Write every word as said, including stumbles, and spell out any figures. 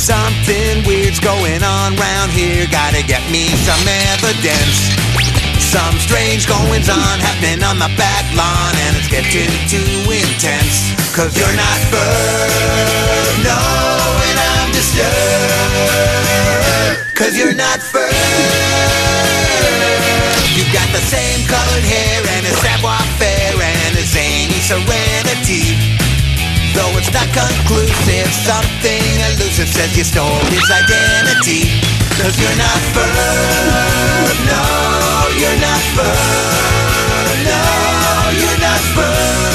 Something weird's going on round here. Gotta get me some evidence. Some strange goings on happening on my back lawn, and it's getting too intense. Cause you're not firm, no, and I'm disturbed. Cause you're not firm. You got the same colored hair and a savoir-faire and a zany serenity. Though it's not conclusive, something elusive says you stole his identity. Cause you're not firm, no, you're not firm, no, you're not firm.